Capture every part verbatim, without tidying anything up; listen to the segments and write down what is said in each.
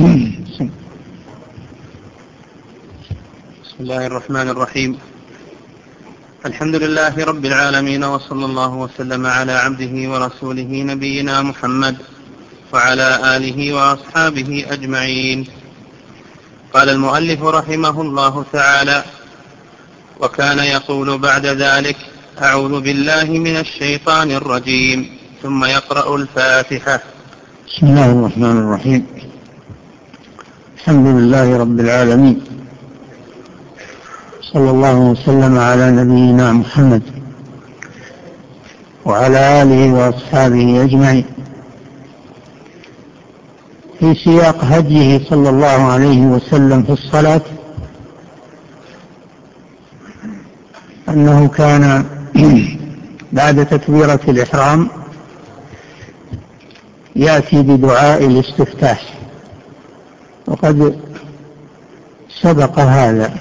بسم الله الرحمن الرحيم. الحمد لله رب العالمين، وصلى الله وسلم على عبده ورسوله نبينا محمد وعلى آله وأصحابه أجمعين. قال المؤلف رحمه الله تعالى: وكان يقول بعد ذلك: أعوذ بالله من الشيطان الرجيم، ثم يقرأ الفاتحة. بسم الله الرحمن الرحيم. الحمد لله رب العالمين، صلى الله وسلم على نبينا محمد وعلى آله وأصحابه أجمعين. في سياق هديه صلى الله عليه وسلم في الصلاة أنه كان بعد تكبيرة الإحرام يأتي بدعاء الاستفتاح، وقد سبق هذا.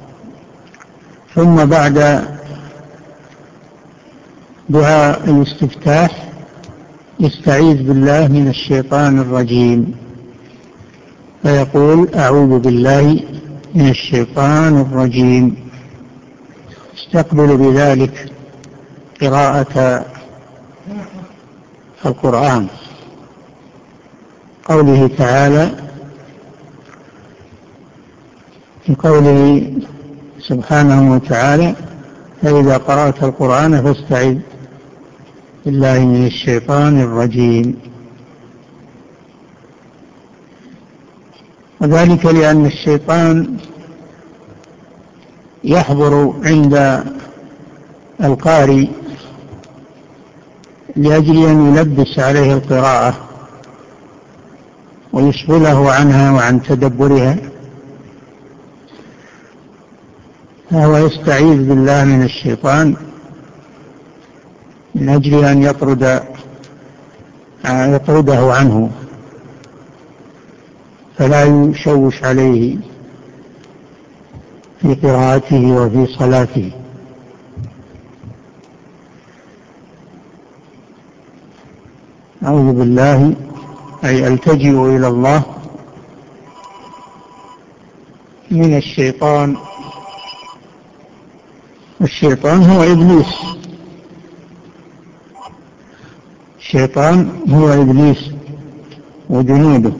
ثم بعد دعاء الاستفتاح يستعيذ بالله من الشيطان الرجيم، فيقول: أعوذ بالله من الشيطان الرجيم، استقبل بذلك قراءة القرآن. قوله تعالى في قوله سبحانه وتعالى: فإذا قرأت القرآن فاستعذ بالله من الشيطان الرجيم. وذلك لأن الشيطان يحضر عند القارئ لأجل أن يلبس عليه القراءة ويشغله عنها وعن تدبرها، فهو يستعيذ بالله من الشيطان من أجل أن يطرد يطرده عنه فلا يشوش عليه في قراءته وفي صلاته. أعوذ بالله أي ألتجئ إلى الله من الشيطان. الشيطان هو إبليس، الشيطان هو إبليس وجنوده،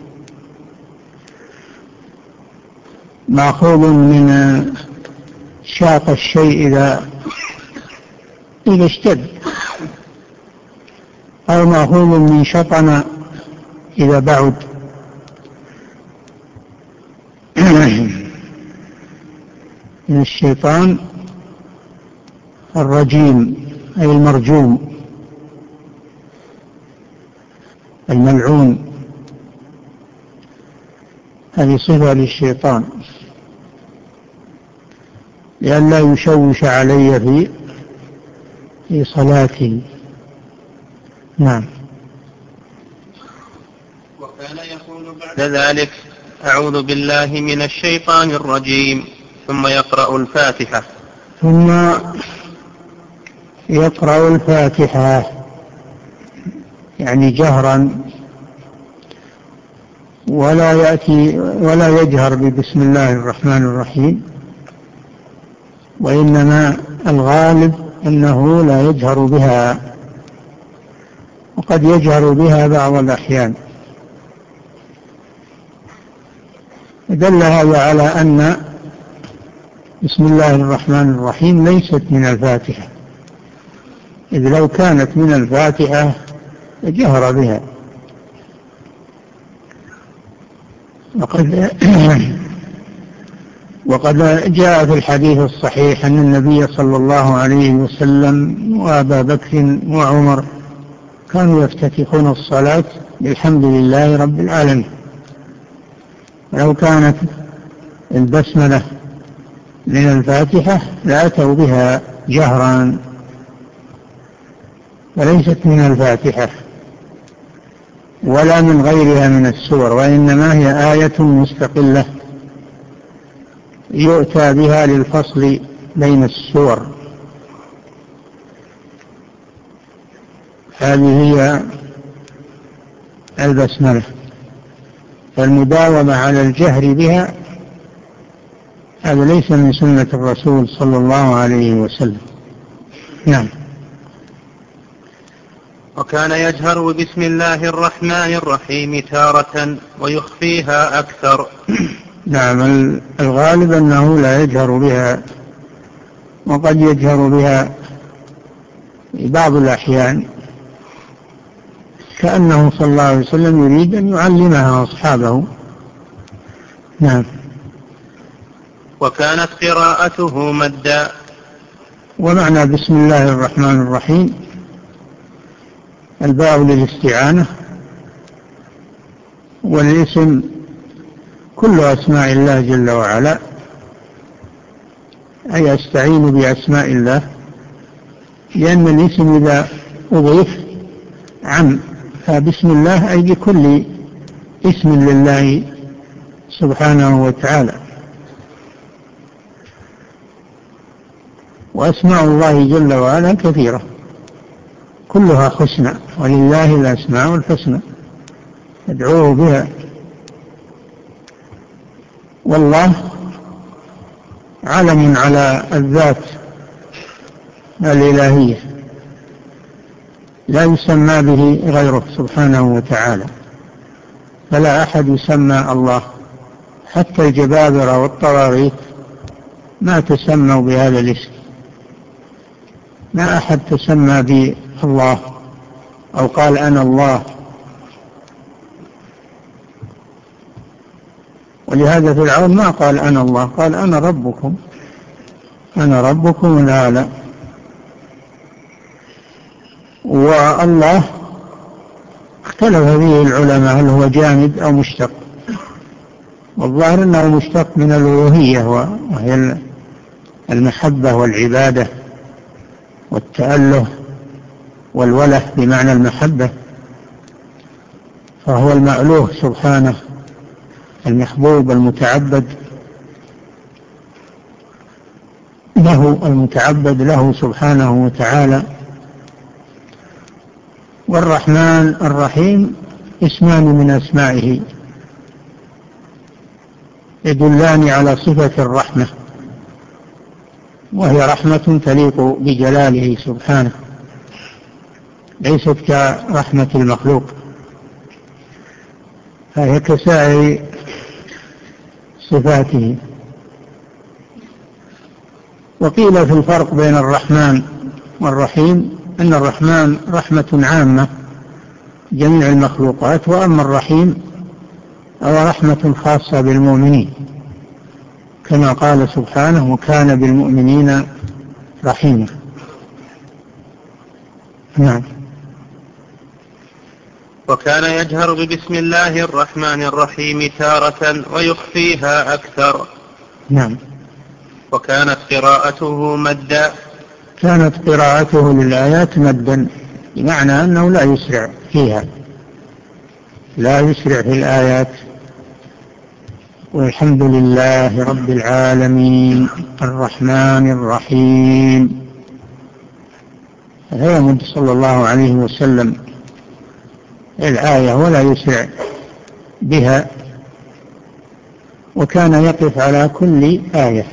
مأخوذ من شاق الشيء إذا إذا اشتد، أو مأخوذ من شطن إذا بعد. من الشيطان الرجيم أي المرجوم الملعون، هذه صفة للشيطان لئلا يشوش علي في في صلاتي. نعم. وكان يقول بعد ذلك: أعوذ بالله من الشيطان الرجيم، ثم يقرأ الفاتحة. ثم يقرأ الفاتحة يعني جهرا، ولا يأتي ولا يجهر ببسم الله الرحمن الرحيم، وإنما الغالب أنه لا يجهر بها، وقد يجهر بها بعض الأحيان. دل هذا على أن بسم الله الرحمن الرحيم ليست من الفاتحة، إذ لو كانت من الفاتحة جهر بها. وقد وقد جاء في الحديث الصحيح أن النبي صلى الله عليه وسلم وأبا بكر وعمر كانوا يفتتحون الصلاة بالحمد لله رب العالمين، ولو كانت البسملة من الفاتحة لأتوا بها جهرا، وليست من الفاتحة ولا من غيرها من السور، وإنما هي آية مستقلة يؤتى بها للفصل بين السور. هذه هي البسملة. فالمداومة على الجهر بها هذا ليس من سنة الرسول صلى الله عليه وسلم. نعم. وكان يجهر بسم الله الرحمن الرحيم تارة ويخفيها أكثر. نعم، الغالب أنه لا يجهر بها، وقد يجهر بها في بعض الأحيان، كأنه صلى الله عليه وسلم يريد أن يعلمها أصحابه. نعم. وكانت قراءته مدا. ومعنى بسم الله الرحمن الرحيم الباء للاستعانة، والاسم كل أسماء الله جل وعلا، أي أستعين بأسماء الله، لأن الاسم إذا أضيف عم، فبسم الله أي بكل اسم لله سبحانه وتعالى. وأسماء الله جل وعلا كثيرة كلها حسنى، ولله الأسماء الحسنى ادعوه بها. والله علم على الذات الإلهية لا يسمى به غيره سبحانه وتعالى، فلا أحد يسمى الله، حتى الجبابرة والطواغيت ما تسموا بهذا الاسم، ما أحد تسمى بالله أو قال أنا الله. ولهذا فرعون ما قال أنا الله، قال أنا ربكم، أنا ربكم الأعلى. والله اختلف فيه العلماء هل هو جامد أو مشتق، والظاهر أنه مشتق من الألوهية، وهي المحبة والعبادة والتأله والوله بمعنى المحبة، فهو المألوه سبحانه، المحبوب المتعبد له، المتعبد له سبحانه وتعالى. والرحمن الرحيم اسمان من أسمائه يدلان على صفة الرحمة، وهي رحمة تليق بجلاله سبحانه، ليست كرحمة المخلوق، فهي كسائر صفاته. وقيل في الفرق بين الرحمن والرحيم أن الرحمن رحمة عامة جميع المخلوقات، وأما الرحيم هو رحمة خاصة بالمؤمنين، كما قال سبحانه وكان بالمؤمنين رحيما. نعم. وكان يجهر ببسم الله الرحمن الرحيم تارة ويخفيها أكثر. نعم. وكانت قراءته مدا. كانت قراءته للآيات مدا، بمعنى أنه لا يسرع فيها، لا يسرع في الآيات. والحمد لله رب العالمين الرحمن الرحيم، فيمد صلى الله عليه وسلم الآية ولا يسرع بها، وكان يقف على كل آية،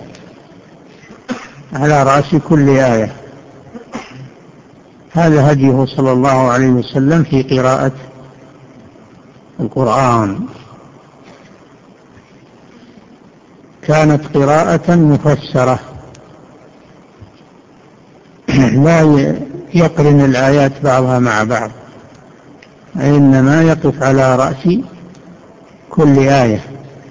على رأس كل آية. هذا هديه صلى الله عليه وسلم في قراءة القرآن. كانت قراءة مفسرة، لا يقرن الآيات بعضها مع بعض، إنما يقف على رأس كل آية.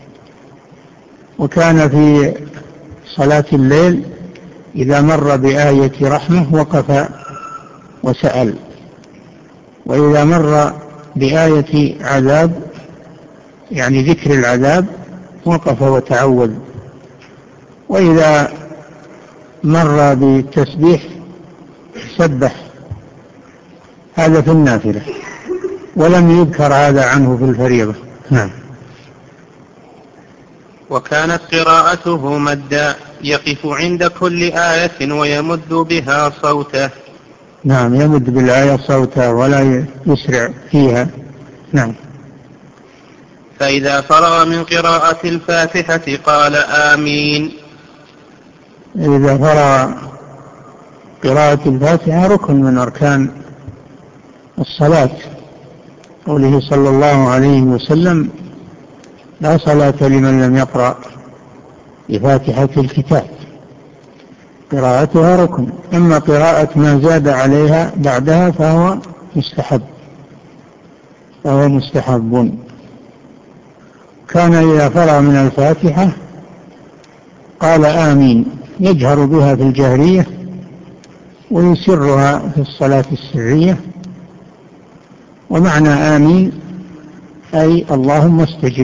وكان في صلاة الليل إذا مر بآية رحمة وقف وسأل، وإذا مر بآية عذاب يعني ذكر العذاب وقف وتعوذ، وإذا مر بالتسبيح سبح. هذا في النافلة، ولم يذكر هذا عنه في الفريضة. نعم. وكانت قراءته مدا، يقف عند كل آية ويمد بها صوته. نعم، يمد بالآية صوته ولا يسرع فيها. نعم. فإذا فرغ من قراءة الفاتحة قال آمين. إذا فرغ قراءة الفاتحة ركن من أركان الصلاة، قوله صلى الله عليه وسلم: لا صلاة لمن لم يقرأ بفاتحة الكتاب. قراءتها ركن، أما قراءة ما زاد عليها بعدها فهو مستحب فهو مستحب. كان إذا فرغ من الفاتحة قال آمين، يجهر بها في الجهرية ويسرها في الصلاة السرية. ومعنى آمين أي اللهم استجب،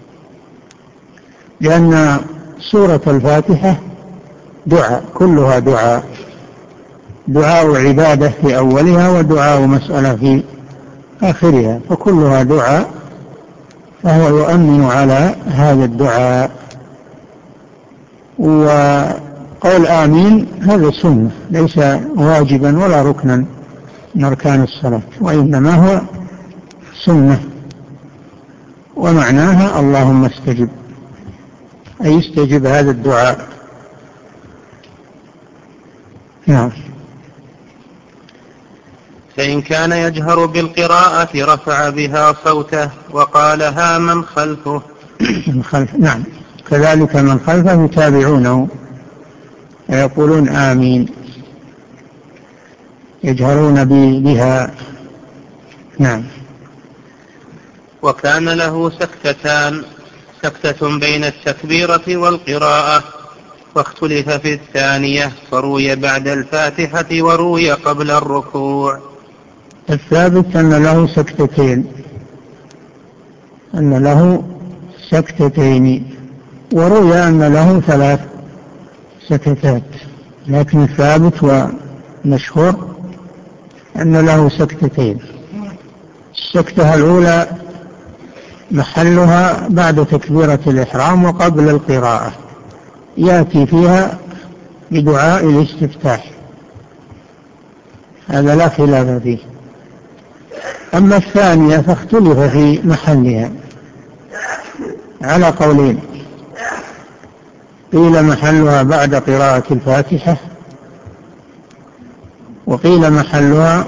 لأن سورة الفاتحة دعاء، كلها دعاء، دعاء عبادة في أولها ودعاء مسألة في آخرها، فكلها دعاء، فهو يؤمن على هذا الدعاء. وقول آمين هذا سنة، ليس واجبا ولا ركنا من أركان الصلاة، وإنما هو سنة، ومعناها اللهم استجب، أي استجب هذا الدعاء. نعم. فإن كان يجهر بالقراءة رفع بها صوته وقالها من خلفه. من خلف، نعم، كذلك من خلفه يتابعونه ويقولون آمين، يجهرون بها. نعم. وكان له سكتتان، سكتة بين التكبيرة والقراءة، واختلف في الثانية، فروي بعد الفاتحة وروي قبل الركوع. الثابت أن له سكتتين أن له سكتتين وروي أن له ثلاث سكتات، لكن الثابت ومشهور أن له سكتتين. السكتة الأولى محلها بعد تكبيرة الإحرام وقبل القراءة، يأتي فيها بدعاء الاستفتاح، هذا لا خلاف فيه. أما الثانية فاختلف في محلها على قولين، قيل محلها بعد قراءة الفاتحة، وقيل محلها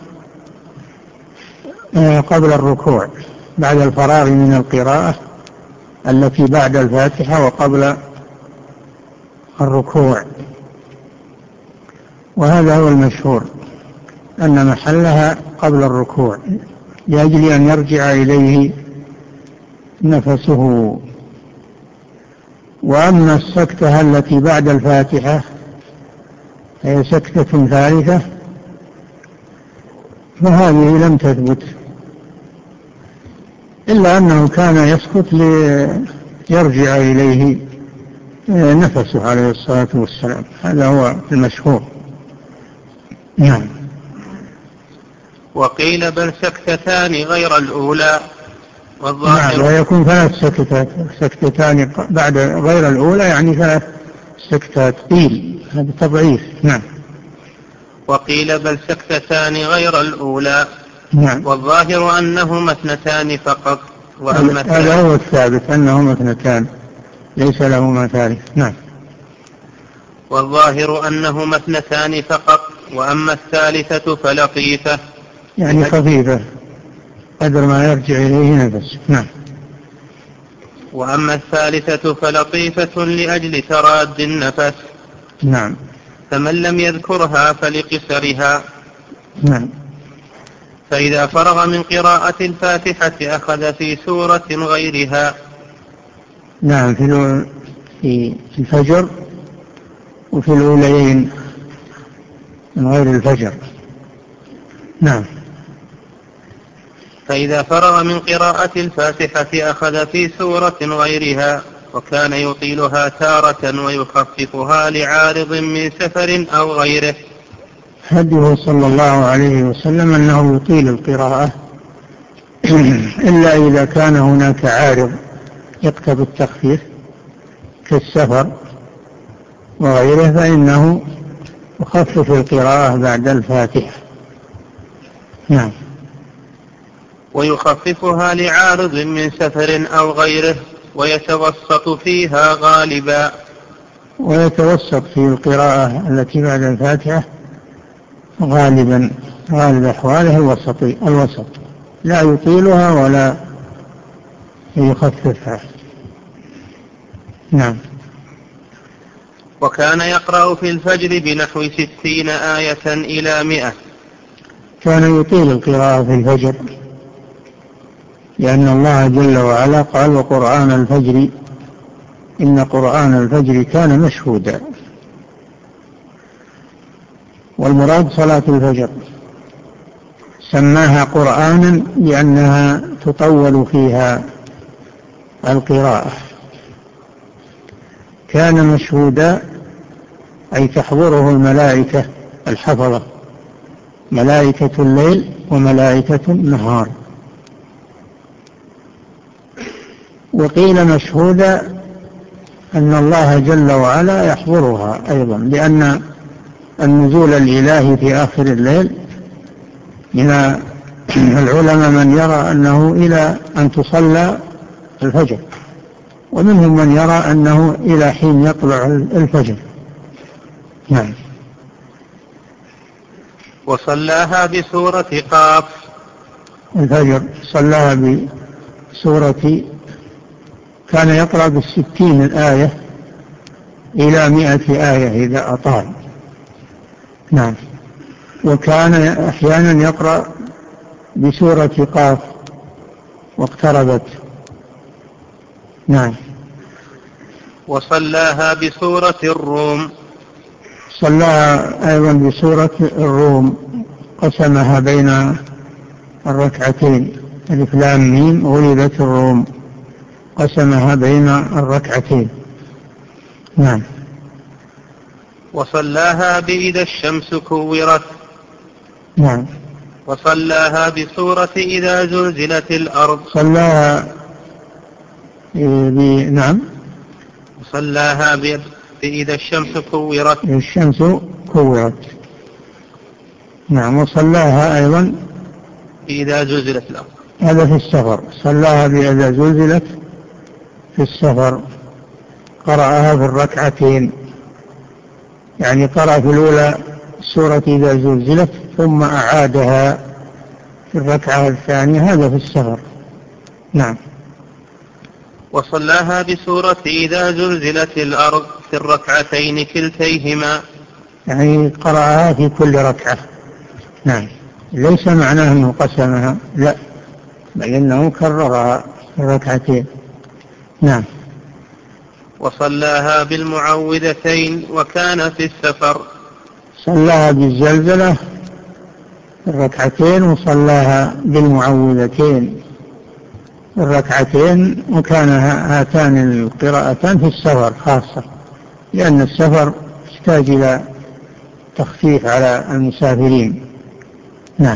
قبل الركوع، بعد الفراغ من القراءة التي بعد الفاتحة وقبل الركوع. وهذا هو المشهور، أن محلها قبل الركوع لأجل أن يرجع إليه نفسه. وأما السكتة التي بعد الفاتحة هي سكتة ثالثة، فهذه لم تثبت، إلا أنه كان يسكت ليرجع إليه نفسه عليه الصلاة والسلام، هذا هو المشهور. نعم. وقيل بل سكتتان غير الأولى، والظاهر نعم، ويكون ثلاث سكتات، سكتتان بعد غير الأولى يعني ثلاث سكتات، قيل هذا تضعيف. نعم. وقيل بل سكتتان غير الأولى. نعم. والظاهر أنهما اثنتان فقط، وأما هذا هو الثابت أنهما اثنتان ليس لهما ثالث. نعم. والظاهر أنهما اثنتان فقط، وأما الثالثة فلطيفة، يعني خفيفة قدر ما يرجع إليه نفسه. نعم. وأما الثالثة فلطيفة لأجل تراد النفس. نعم. فمن لم يذكرها فلقصرها. نعم. فإذا فرغ من قراءة الفاتحة أخذ في سورة غيرها. نعم، في الفجر وفي الأوليين من غير الفجر. نعم. فإذا فرغ من قراءة الفاتحة أخذ في سورة غيرها، وكان يطيلها تارة ويخففها لعارض من سفر أو غيره. هديه صلى الله عليه وسلم أنه يطيل القراءة إلا إذا كان هناك عارض يقتضي التخفيف كالسفر وغيره، فإنه يخفف القراءة بعد الفاتحة. نعم. ويخففها لعارض من سفر أو غيره، ويتوسط فيها غالبا. ويتوسط في القراءة التي بعد الفاتحة غالبا، غالب أحواله الوسط الوسط لا يطيلها ولا يخففها. نعم. وكان يقرأ في الفجر بنحو ستين آية إلى مئة. كان يطيل القراءة في الفجر، لأن الله جل وعلا قال: وقرآن الفجر إن قرآن الفجر كان مشهودا. والمراد صلاة الفجر، سماها قرآنا لأنها تطول فيها القراءة. كان مشهودا أي تحضره الملائكة الحفظة، ملائكة الليل وملائكة النهار. وقيل مشهودا أن الله جل وعلا يحضرها أيضا، لأن النزول الإلهي في آخر الليل من العلماء من يرى أنه إلى أن تصلى الفجر، ومنهم من يرى أنه إلى حين يطلع الفجر. نعم. وصلاها بسورة قاف. الفجر صلاها بسورة، كان يقرأ بالستين الآية إلى مئة آية إذا أطال. نعم. وكان أحيانا يقرأ بسورة قاف واقتربت. نعم. وصلاها بسورة الروم. صلاها أيضا بسورة الروم، قسمها بين الركعتين، ألف لام ميم غلبت الروم، قسمها بين الركعتين. نعم. وصلاها بإذا الشمس كورت. نعم. وصلاها بسورة إذا زلزلت الأرض. صلاها ب... نعم. وصلاها بإذا الشمس كورت. الشمس كورت. نعم. وصلاها أيضا بإذا زلزلت الأرض، هذا في السفر، صلاها بإذا زلزلت في السفر، قرأها في الركعتين، يعني قرأ في الأولى سورة إذا زلزلت ثم أعادها في الركعة الثانية، هذا في السفر. نعم. وصلاها بسورة إذا زلزلت الأرض في الركعتين كلتيهما، يعني قرأها في كل ركعة. نعم. ليس معناه أنه قسمها، لا، بل إنه كررها في الركعتين. نعم. وصلاها بالمعوذتين وكان في السفر. صلاها بالزلزلة في الركعتين، وصلاها بالمعوذتين في الركعتين، وكان هاتان القراءتان في السفر خاصة، لأن السفر يحتاج إلى تخفيف على المسافرين. نعم.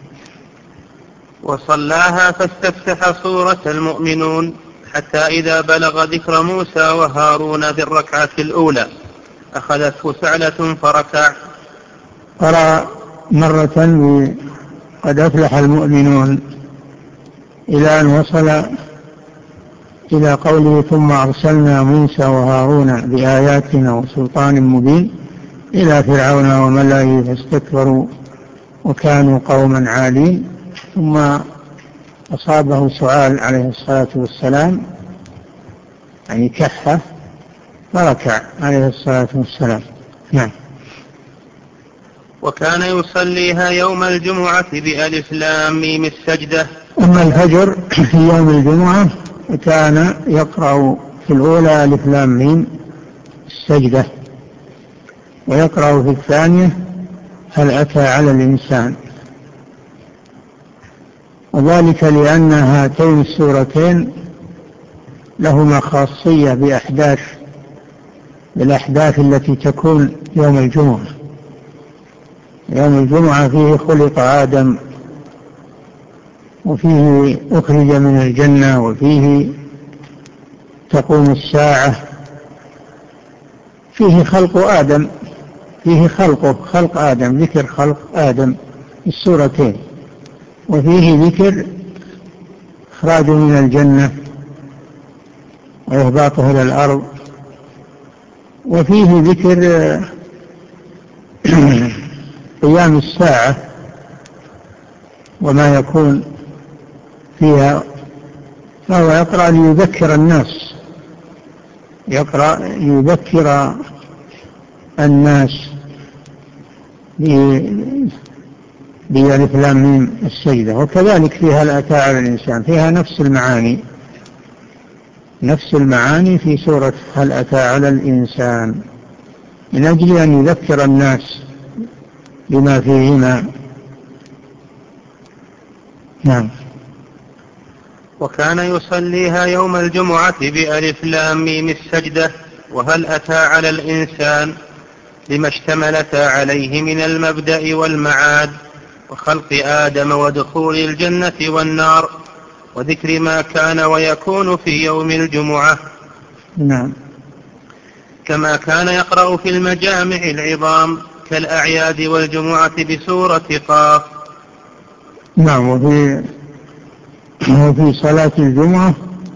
وصلاها فاستفتح سورة المؤمنون حتى إذا بلغ ذكر موسى وهارون في الركعة الأولى أخذته سعلة فركع. قرأ مرة قد أفلح المؤمنون إلى أن وصل إلى قوله ثم أرسلنا موسى وهارون بآياتنا وسلطان مبين إلى فرعون وملئه فاستكبروا وكانوا قوما عالين، ثم أصابه سؤال عليه الصلاة والسلام، يعني كحة، فركع عليه الصلاة والسلام. نعم. وكان يصليها يوم الجمعة بألف لام ميم السجدة. أما الفجر في يوم الجمعة كان يقرأ في الأولى ألف لام ميم السجدة، ويقرأ في الثانية هل أتى على الإنسان، وذلك لأن هاتين السورتين لهما خاصية بأحداث بالأحداث التي تكون يوم الجمعة. يوم الجمعة فيه خلق آدم، وفيه أخرج من الجنة، وفيه تقوم الساعة، فيه خلق آدم، فيه خلقه خلق آدم، ذكر خلق آدم السورتين، وفيه ذكر إخراجه من الجنة وإهباطه إلى الأرض. وفيه ذكر قيام الساعة وما يكون فيها، فهو يقرأ ليذكر الناس، يقرأ ليذكر الناس بألف لام ميم السجدة. وكذلك فيها هل أتى على الإنسان، فيها نفس المعاني، نفس المعاني في سورة هل أتى على الإنسان، من أجل أن يذكر الناس بما فيهما. نعم. وكان يصليها يوم الجمعة بألف لام ميم السجدة وهل أتى على الإنسان، لما اشتملتا عليه من المبدأ والمعاد وخلق آدم ودخول الجنة والنار وذكر ما كان ويكون في يوم الجمعة. نعم. كما كان يقرأ في المجامع العظام كالأعياد والجمعة بسورة قاف. نعم. وفي, وفي صلاة الجمعة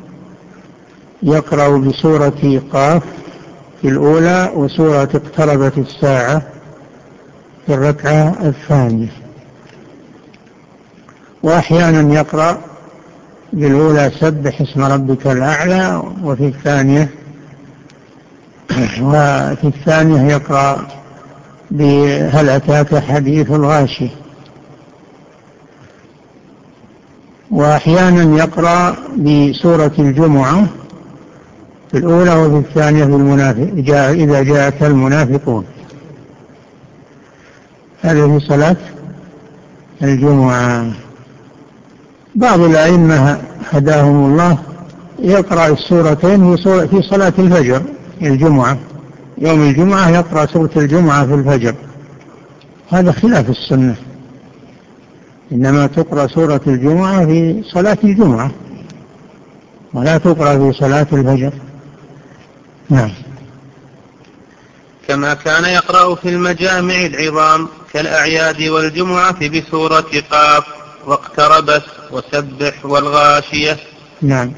يقرأ بسورة قاف في الأولى وسورة اقتربت الساعة في الركعة الثانية، وأحيانا يقرأ بالأولى سبح اسم ربك الأعلى، وفي الثانية وفي الثانية يقرأ بهل أتاك حديث الغاشية. وأحيانا يقرأ بسورة الجمعة في الأولى وفي الثانية في المنافق جاء إذا جاءك المنافقون. هذا في صلاة الجمعة. بعض الأئمة هداهم الله يقرأ السورتين في صلاة الفجر الجمعة، يوم الجمعة يقرأ سورة الجمعة في الفجر، هذا خلاف السنة، إنما تقرأ سورة الجمعة في صلاة الجمعة ولا تقرأ في صلاة الفجر. نعم. كما كان يقرأ في المجامع العظام كالأعياد والجمعة بسورة قاف واقتربت وسبح والغاشية. نعم.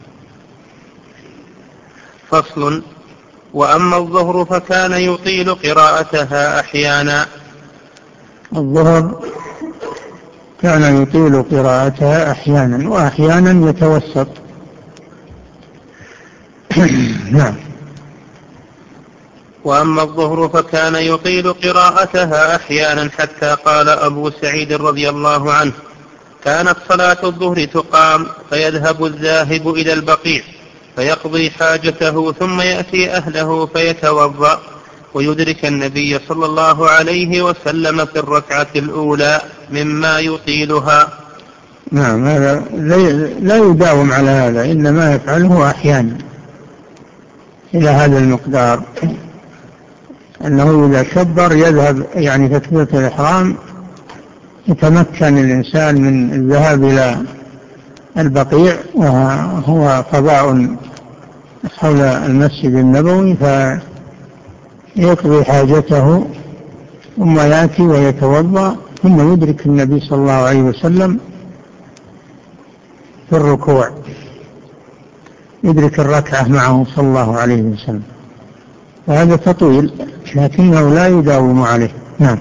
فصل. وأما الظهر فكان يطيل قراءتها أحيانا. الظهر كان يطيل قراءتها أحيانا وأحيانا يتوسط. نعم. وأما الظهر فكان يطيل قراءتها أحيانا حتى قال أبو سعيد رضي الله عنه كانت صلاة الظهر تقام فيذهب الذاهب إلى البقيع فيقضي حاجته ثم يأتي أهله فيتوضأ ويدرك النبي صلى الله عليه وسلم في الركعة الأولى مما يطيلها. نعم. هذا لا يداوم على هذا، إنما يفعله أحيانا إلى هذا المقدار، أنه إذا كبر يذهب يعني تكبيرة الإحرام يتمكن الإنسان من الذهاب إلى البقيع وهو فضاء حول المسجد النبوي فيقضي حاجته ثم يأتي ويتوضأ ثم يدرك النبي صلى الله عليه وسلم في الركوع، يدرك الركعة معه صلى الله عليه وسلم، وهذا تطويل لكنه لا يداوم عليه. نعم.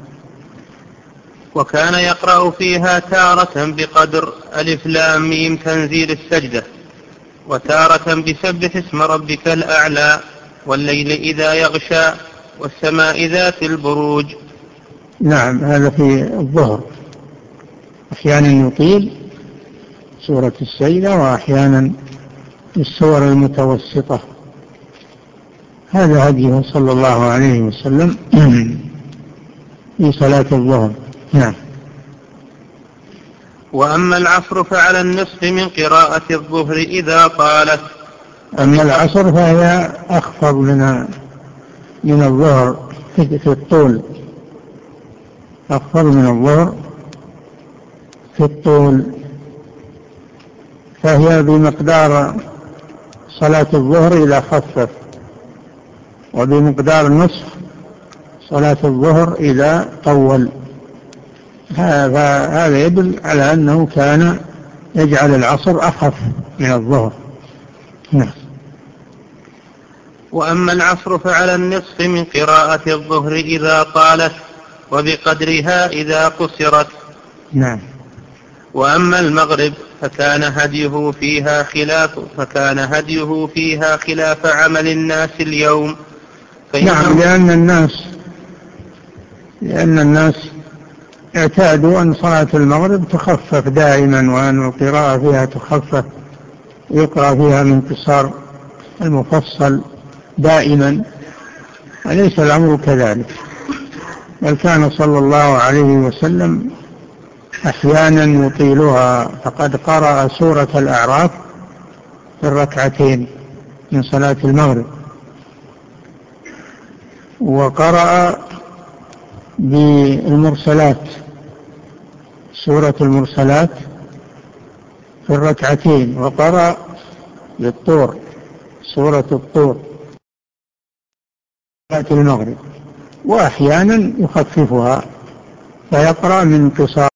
وكان يقرأ فيها تارة بقدر ألف لام ميم تنزيل السجدة وتارة بسبح اسم ربك الأعلى والليل إذا يغشى والسماء ذات البروج. نعم. هذا في الظهر، أحيانا يطيل سورة السجدة وأحيانا السور المتوسطة. هذا هديه صلى الله عليه وسلم في صلاة الظهر. نعم. وأما العصر فعلى النصف من قراءة الظهر إذا طالت. أما العصر فهي أخفض من من الظهر في الطول، أخفض من الظهر في الطول، فهي بمقدار صلاة الظهر إذا خفف، وبمقدار نصف صلاة الظهر إذا طول. هذا يدل على أنه كان يجعل العصر أخف من الظهر. نعم. وأما العصر فعلى النصف من قراءة الظهر إذا طالت وبقدرها إذا قصرت. نعم. وأما المغرب فكان هديه فيها خلاف فكان هديه فيها خلاف عمل الناس اليوم. نعم، لأن الناس لأن الناس اعتادوا أن صلاة المغرب تخفف دائما، وأن القراءة فيها تخفف، يقرأ فيها من قصار المفصل دائما، وليس الأمر كذلك، بل كان صلى الله عليه وسلم أحيانا يطيلها، فقد قرأ سورة الأعراف في الركعتين من صلاة المغرب، وقرأ بالمرسلات سورة المرسلات في الركعتين، وقرأ بالطور سورة الطور صلاة المغرب، وأحيانا يخففها فيقرأ من قصار